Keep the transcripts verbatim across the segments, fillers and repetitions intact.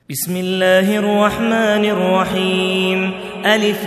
بسم الله الرحمن الرحيم. ألف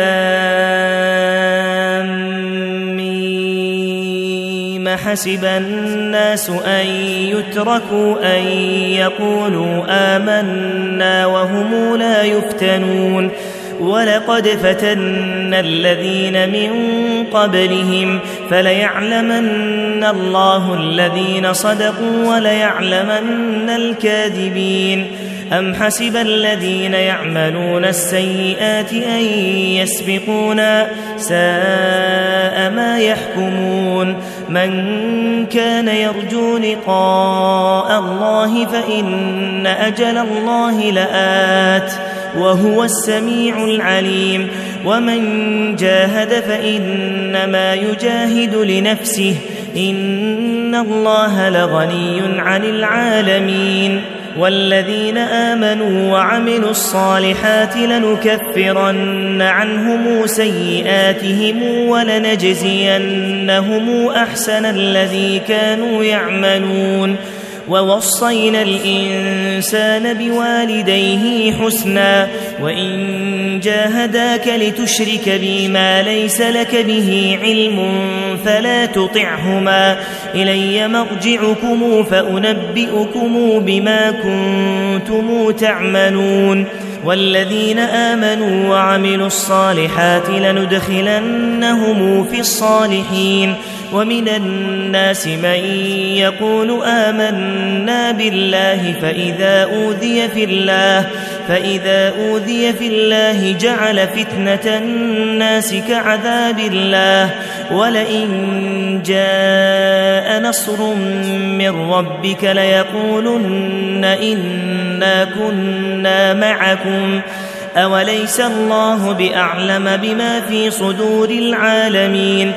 لام ميم. حسب الناس أن يتركوا أن يقولوا آمنا وهم لا يفتنون. ولقد فتنا الذين من قبلهم فليعلمن الله الذين صدقوا وليعلمن الكاذبين. أم حسب الذين يعملون السيئات أن يسبقونا ساء ما يحكمون. من كان يرجو لقاء الله فإن أجل الله لآت وهو السميع العليم. ومن جاهد فإنما يجاهد لنفسه إن الله لغني عن العالمين. والذين آمنوا وعملوا الصالحات لنكفرن عنهم سيئاتهم ولنجزينهم أحسن الذي كانوا يعملون. ووصينا الإنسان بوالديه حسنا وإن جاهداك لتشرك بي ما ليس لك به علم فلا تطعهما إلي مرجعكم فأنبئكم بما كنتم تعملون. والذين آمنوا وعملوا الصالحات لندخلنهم في الصالحين. ومن الناس من يقول آمنا بالله فإذا أوذي في الله فإذا أوذي في الله جعل فتنة الناس كعذاب الله. ولئن جاء نصر من ربك ليقولن إنا كنا معكم أوليس الله بأعلم بما في صدور العالمين.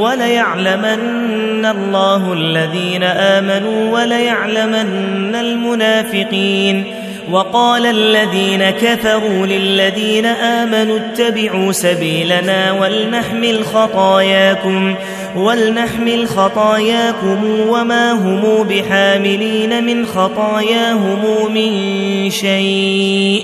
وليعلمن الله الذين آمنوا وليعلمن المنافقين. وقال الذين كفروا للذين آمنوا اتبعوا سبيلنا ولنحمل خطاياكم ولنحمل خطاياكم وما هم بحاملين من خطاياهم من شيء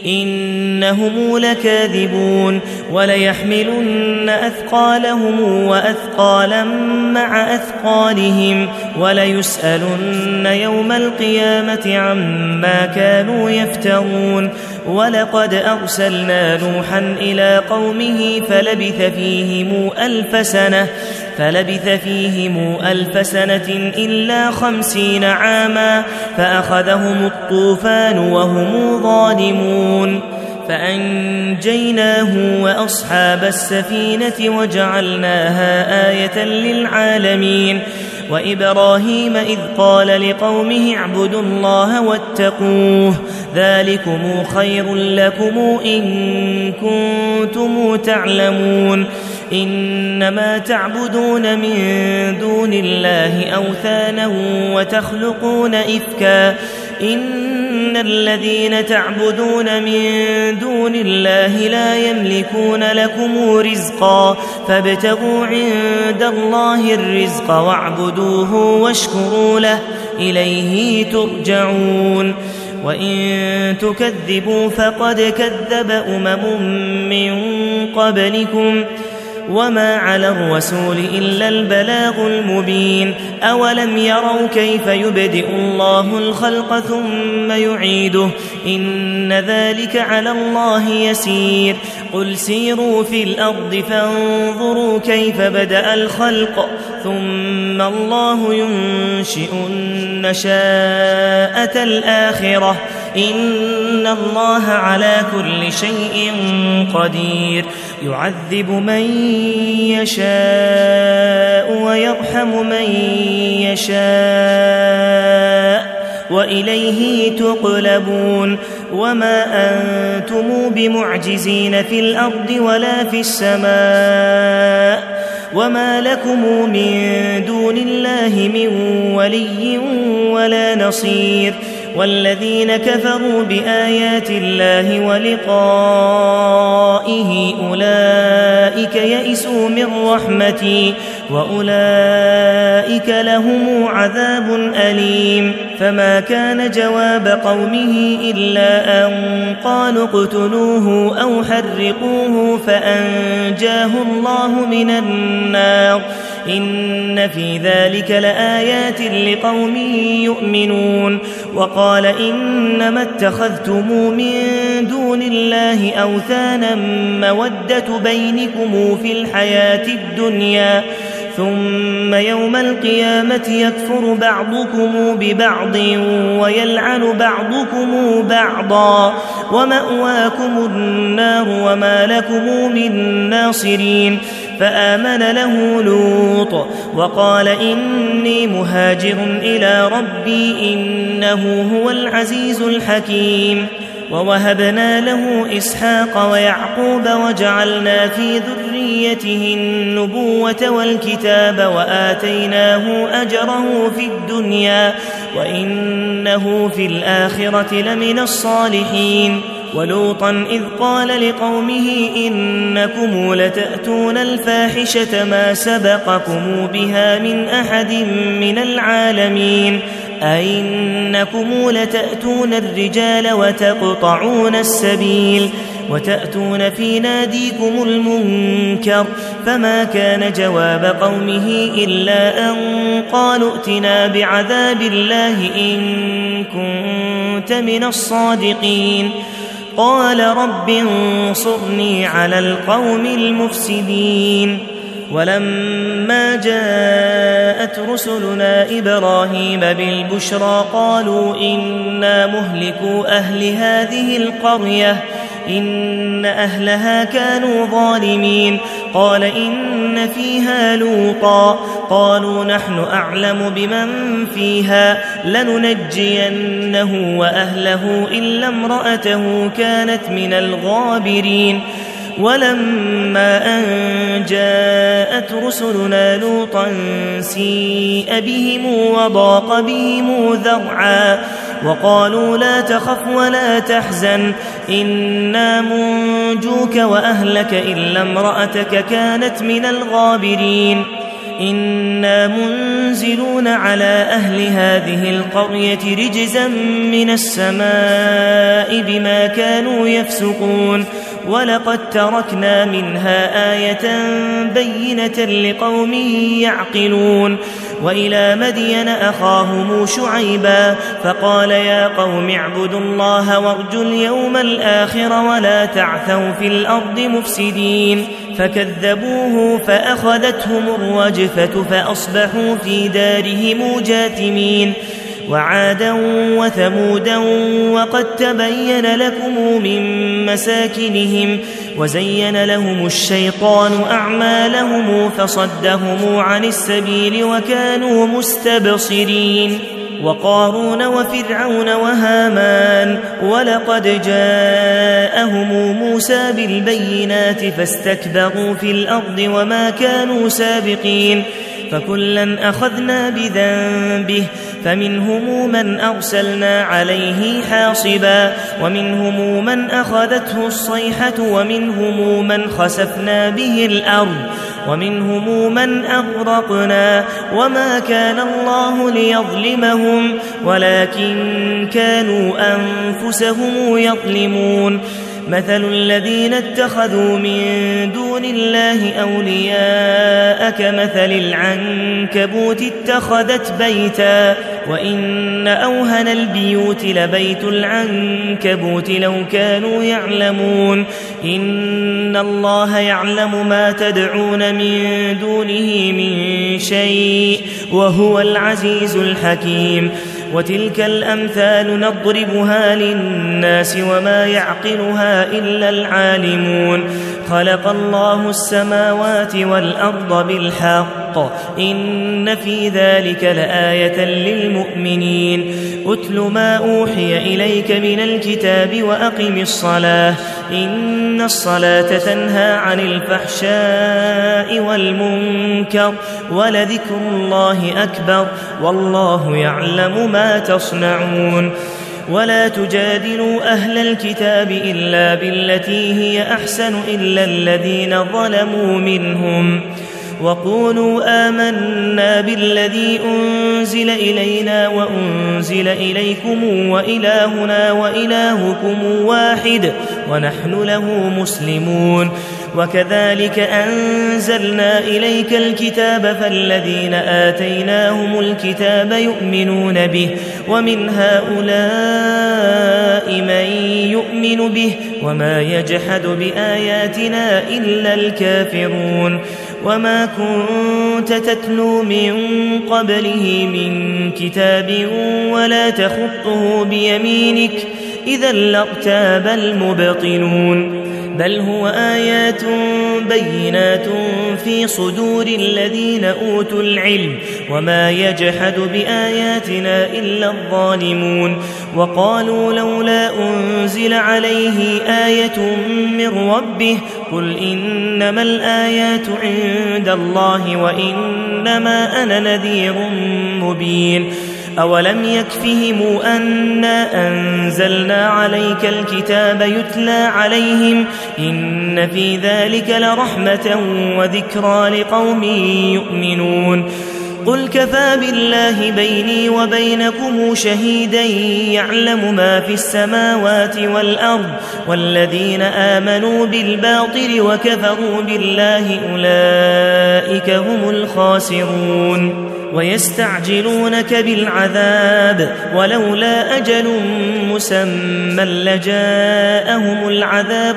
إنهم لكاذبون. وليحملن أثقالهم وأثقالا مع أثقالهم وليسألن يوم القيامة عما كانوا يفترون. ولقد أرسلنا نوحا إلى قومه فلبث فيهم ألف سنة فلبث فيهم ألف سنة إلا خمسين عاما فأخذهم الطوفان وهم ظالمون. فأنجيناه وأصحاب السفينة وجعلناها آية للعالمين. وإبراهيم إذ قال لقومه اعبدوا الله واتقوه ذلكم خير لكم إن كنتم تعلمون. إنما تعبدون من دون الله أوثانا وتخلقون إفكا إن الذين تعبدون من دون الله لا يملكون لكم رزقا فابتغوا عند الله الرزق واعبدوه واشكروا له إليه ترجعون. وإن تكذبوا فقد كذب أمم من قبلكم وما على الرسول إلا البلاغ المبين. أولم يروا كيف يبدئ الله الخلق ثم يعيده إن ذلك على الله يسير. قل سيروا في الأرض فانظروا كيف بدأ الخلق ثم الله ينشئ النشاءة الآخرة إن الله على كل شيء قدير. يعذب من يشاء ويرحم من يشاء وإليه تقلبون. وما أنتم بمعجزين في الأرض ولا في السماء وما لكم من دون الله من ولي ولا نصير. والذين كفروا بآيات الله ولقائه أولئك يئسوا من رحمتي وأولئك لهم عذاب أليم. فما كان جواب قومه إلا أن قالوا اقتلوه أو حرقوه فأنجاه الله من النار. إن في ذلك لآيات لقوم يؤمنون. وقال إنما اتخذتم من دون الله أوثانا مودة بينكم في الحياة الدنيا ثم يوم القيامة يكفر بعضكم ببعض ويلعن بعضكم بعضا ومأواكم النار وما لكم من ناصرين. فآمن له لوط وقال إني مهاجر إلى ربي إنه هو العزيز الحكيم. ووهبنا له إسحاق ويعقوب وجعلنا في ذريته النبوة والكتاب وآتيناه أجره في الدنيا وإنه في الآخرة لمن الصالحين. ولوطا إذ قال لقومه إنكم لتأتون الفاحشة ما سبقكم بها من أحد من العالمين أئنكم لتأتون الرجال وتقطعون السبيل وتأتون في ناديكم المنكر. فما كان جواب قومه إلا أن قالوا ائتنا بعذاب الله إن كنت من الصادقين. قال رب انصرني على القوم المفسدين. ولما جاءت رسلنا إبراهيم بالبشرى قالوا إنا مهلكو أهل هذه القرية إن أهلها كانوا ظالمين. قال إن فيها لوطا قالوا نحن أعلم بمن فيها لننجينه وأهله إلا امرأته كانت من الغابرين. ولما أن جاءت رسلنا لوطا سيء بهم وضاق بهم ذرعا وقالوا لا تخف ولا تحزن إنا منجوك وأهلك إلا امرأتك كانت من الغابرين. إنا منزلون على أهل هذه القرية رجزا من السماء بما كانوا يفسقون. ولقد تركنا منها آية بينة لقوم يعقلون. وإلى مدين أخاهم شعيبا فقال يا قوم اعبدوا الله وارجوا اليوم الآخر ولا تعثوا في الأرض مفسدين. فكذبوه فأخذتهم الرجفة فأصبحوا في دارهم جاثمين. وعادا وثمودا وقد تبين لكم من مساكنهم وزين لهم الشيطان أعمالهم فصدهم عن السبيل وكانوا مستبصرين. وقارون وفرعون وهامان ولقد جاءهم موسى بالبينات فاستكبروا في الأرض وما كانوا سابقين. فكلا أخذنا بذنبه فمنهم من أرسلنا عليه حاصبا ومنهم من أخذته الصيحة ومنهم من خسفنا به الأرض ومنهم من أغرقنا وما كان الله ليظلمهم ولكن كانوا أنفسهم يظلمون. مثل الذين اتخذوا من دون الله أولياء كمثل العنكبوت اتخذت بيتا وإن أوهن البيوت لبيت العنكبوت لو كانوا يعلمون. إن الله يعلم ما تدعون من دونه من شيء وهو العزيز الحكيم. وتلك الأمثال نضربها للناس وما يعقلها إلا العالمون. خلق الله السماوات والأرض بالحق إن في ذلك لآية للمؤمنين. أتل ما أوحي إليك من الكتاب وأقم الصلاة إن الصلاة تنهى عن الفحشاء والمنكر ولذكر الله أكبر والله يعلم ما تصنعون. ولا تجادلوا أهل الكتاب إلا بالتي هي أحسن إلا الذين ظلموا منهم وقولوا آمنا بالذي أنزل إلينا وأنزل إليكم وإلهنا وإلهكم واحد ونحن له مسلمون وكذلك أنزلنا إليك الكتاب فالذين آتيناهم الكتاب يؤمنون به ومن هؤلاء من يؤمن به وما يجحد بآياتنا إلا الكافرون وما كنت تتلو من قبله من كتاب ولا تخطه بيمينك إذا لارتاب المبطلون بل هو آيات بينات في صدور الذين أوتوا العلم وما يجحد بآياتنا إلا الظالمون وقالوا لولا أنزل عليه آية من ربه قل إنما الآيات عند الله وإنما أنا نذير مبين أولم يكفهم أنا أنزلنا عليك الكتاب يتلى عليهم إن في ذلك لرحمة وذكرى لقوم يؤمنون قل كفى بالله بيني وبينكم شهيدا يعلم ما في السماوات والأرض والذين آمنوا بالباطل وكفروا بالله أولئك هم الخاسرون ويستعجلونك بالعذاب ولولا أجل مسمى لجاءهم العذاب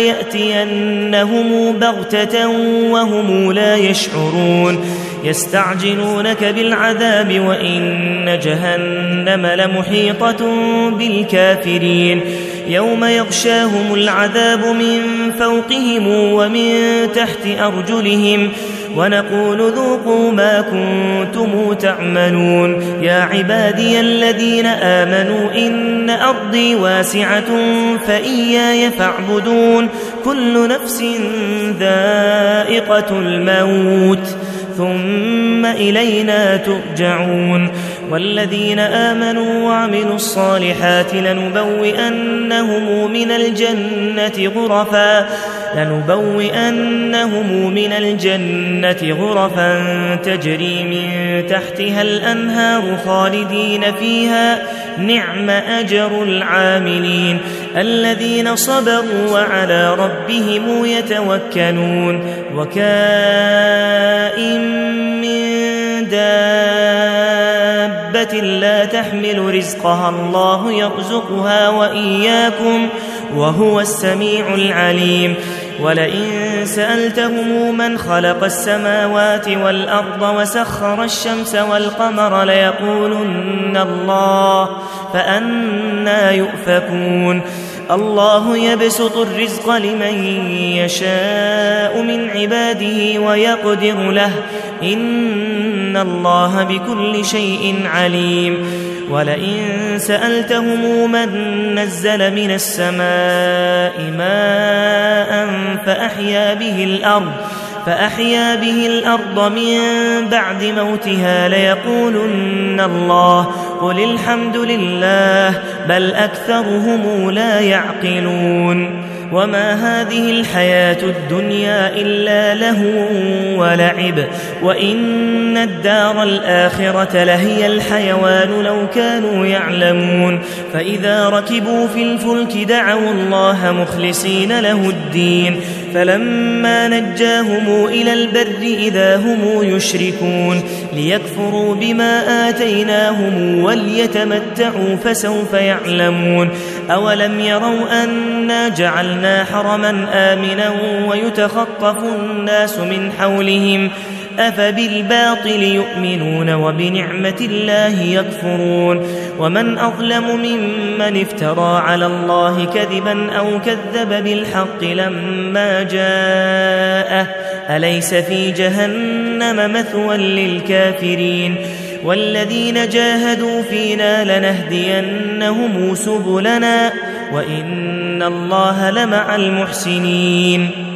وليأتينهم بغتة وهم لا يشعرون يستعجلونك بالعذاب وإن جهنم لمحيطة بالكافرين يوم يغشاهم العذاب من فوقهم ومن تحت أرجلهم ونقول ذوقوا ما كنتم تعملون يا عبادي الذين آمنوا إن أرضي واسعة فإياي فاعبدون كل نفس ذائقة الموت ثم إلينا ترجعون والذين آمنوا وعملوا الصالحات لنبوئنهم من الجنة غرفا لنبوئنهم من الجنة غرفا تجري من تحتها الأنهار خالدين فيها نعم أجر العاملين الذين صبروا وعلى ربهم يتوكلون وكائن من دابة لا تحمل رزقها الله يرزقها وإياكم وهو السميع العليم ولئن سألتهم من خلق السماوات والأرض وسخر الشمس والقمر ليقولن الله فأنى يؤفكون الله يبسط الرزق لمن يشاء من عباده ويقدر له إن الله بكل شيء عليم ولئن سألتهم من نزل من السماء ماء فأحيا به الأرض فأحيا به الأرض من بعد موتها ليقولن الله قل الحمد لله بل أكثرهم لا يعقلون وما هذه الحياة الدنيا إلا لهو ولعب وإن الدار الآخرة لهي الحيوان لو كانوا يعلمون فإذا ركبوا في الفلك دعوا الله مخلصين له الدين فلما نجاهم إلى البر إذا هم يشركون ليكفروا بما آتيناهم وليتمتعوا فسوف يعلمون أولم يروا أنا جعلنا حرما آمنا ويتخطف الناس من حولهم أفبالباطل يؤمنون وبنعمة الله يكفرون ومن أظلم ممن افترى على الله كذبا أو كذب بالحق لما جاءه أليس في جهنم مثوى للكافرين والذين جاهدوا فينا لنهدينهم سبلنا وإن الله لمع المحسنين